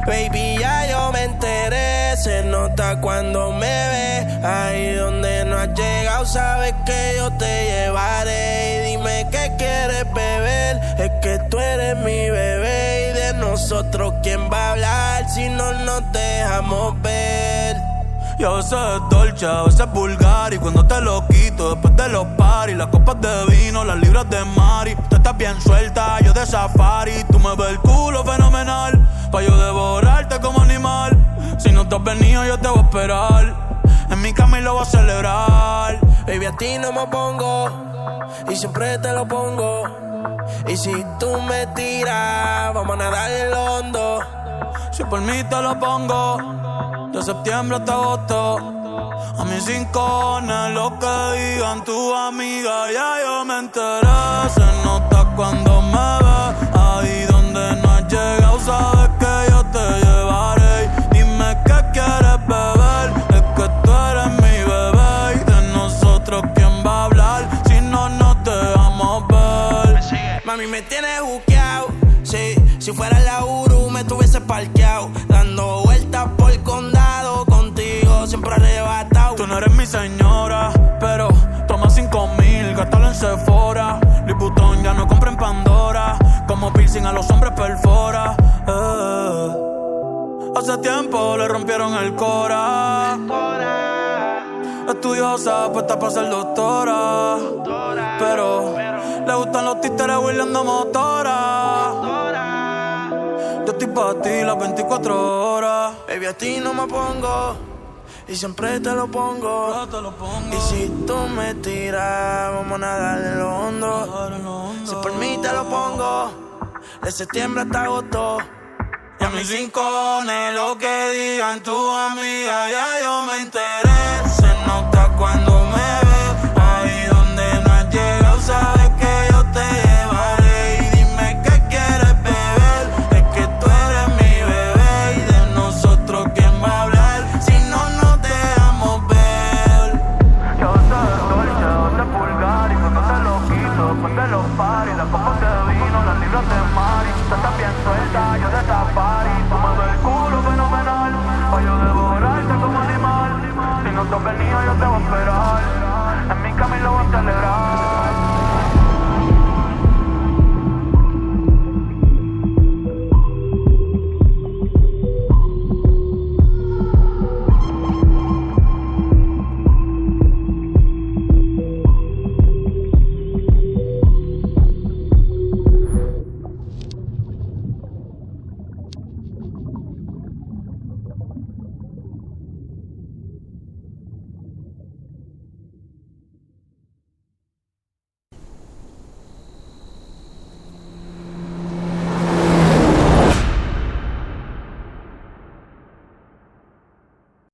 Baby, ya yo me enteré. Se nota cuando me ves. Ahí donde no has llegado, sabes que yo te llevaré. Y dime qué quieres beber. Es que tú eres mi bebé. Y de nosotros, ¿quién va a hablar si no nos dejamos ver? Y a veces es dolce, a veces es vulgar. Y cuando te lo quito, después de los paris, las copas de vino, las libras de Mari. Tú estás bien suelta, yo de safari. Tú me ves el culo fenomenal, pa' yo devorarte como animal. Si no te has venido, yo te voy a esperar. En mi cama y lo voy a celebrar. Baby, a ti no me pongo, y siempre te lo pongo. Y si tú me tiras, vamos a nadar en el hondo. Si por mí te lo pongo, de septiembre hasta agosto. A mis rincones, lo que digan tu amiga, ya yo me enteré. Se nota cuando me ves, ahí donde no has llegado, sabes que yo te llevaré. Dime qué quieres beber, es que tú eres mi bebé. Y de nosotros, ¿quién va a hablar si no nos dejamos ver? Mami, me tienes buqueado, sí. Si fuera la Uru, me tuviese parqueado, dando vueltas por el condado, contigo siempre arrebatado. Tú no eres mi señora, pero toma 5,000, gástalo en Sephora. Liputón ya no compra en Pandora, como piercing a los hombres perfora. Hace tiempo le rompieron el cora. Estudiosa, puesta para ser doctora, pero le gustan los títeres huirleando motora. Yo estoy pa' ti las 24 horas. Baby, a ti no me pongo, y siempre te lo pongo. Y si tú me tiras, vamos a nadar en lo hondo. Si por mí te lo pongo, de septiembre hasta agosto. Y a mis rincones, lo que digan tu amiga, ya yo me enteré. Se nota cuando